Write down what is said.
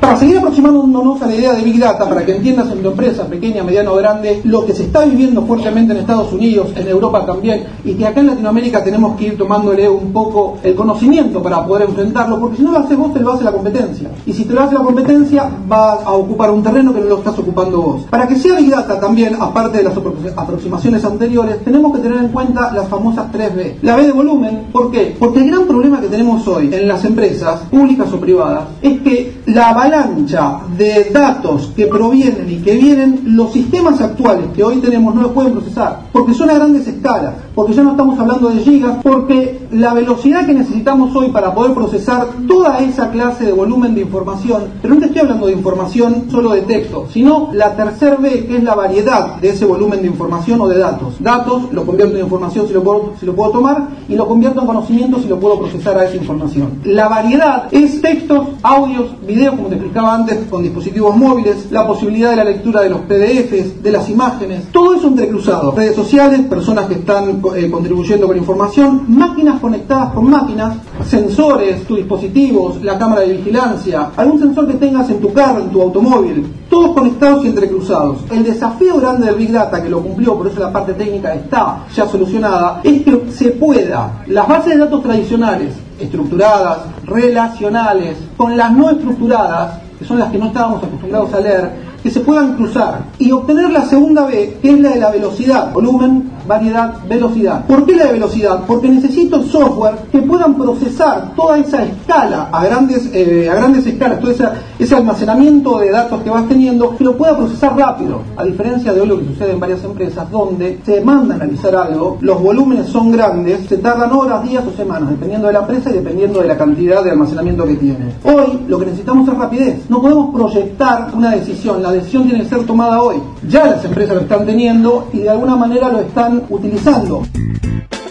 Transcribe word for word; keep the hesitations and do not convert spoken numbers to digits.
Para seguir aproximándonos a la idea de Big Data, para que entiendas en tu empresa, pequeña, mediana o grande, lo que se está viviendo fuertemente en Estados Unidos, en Europa también, y que acá en Latinoamérica tenemos que ir tomándole un poco el conocimiento para poder enfrentarlo, porque si no lo haces vos, te lo hace la competencia. Y si te lo hace la competencia, va a ocupar un terreno que no lo estás ocupando vos. Para que sea Big Data también, aparte de las aproximaciones anteriores, tenemos que tener en cuenta las famosas tres B. La B de volumen, ¿por qué? Porque el gran problema que tenemos hoy en las empresas, públicas o privadas, es que la avalancha de datos que provienen y que vienen, los sistemas actuales que hoy tenemos no los pueden procesar, porque son a grandes escalas, porque ya no estamos hablando de gigas, porque la velocidad que necesitamos hoy para poder procesar toda esa clase de volumen de información, pero no te estoy hablando de información solo de texto, sino la tercer B, que es la variedad de ese volumen de información o de datos. Datos lo convierto en información si lo puedo, si lo puedo tomar, y lo convierto en conocimiento si lo puedo procesar a esa información. La variedad es textos, audios, videos, como te explicaba antes, con dispositivos móviles, la posibilidad de la lectura de los P D Efes, de las imágenes, todo eso entrecruzado. Redes sociales, personas que están eh, contribuyendo con información, máquinas conectadas con máquinas, sensores, tus dispositivos, la cámara de vigilancia, algún sensor que tengas en tu carro, en tu automóvil, todos conectados y entrecruzados. El desafío grande del Big Data, que lo cumplió, por eso la parte técnica está ya solucionada, es que se pueda, las bases de datos tradicionales, estructuradas, relacionales, con las no estructuradas, que son las que no estábamos acostumbrados a leer, que se puedan cruzar y obtener la segunda B, que es la de la velocidad, volumen, variedad, velocidad. ¿Por qué la de velocidad? Porque necesito software que puedan procesar toda esa escala a grandes eh, a grandes escalas, todo esa, ese almacenamiento de datos que vas teniendo, que lo pueda procesar rápido, a diferencia de hoy lo que sucede en varias empresas donde se manda a analizar algo, los volúmenes son grandes, se tardan horas, días o semanas, dependiendo de la empresa y dependiendo de la cantidad de almacenamiento que tiene. Hoy lo que necesitamos es rapidez, no podemos proyectar una decisión, la decisión tiene que ser tomada hoy. Ya las empresas lo están teniendo y de alguna manera lo están utilizando.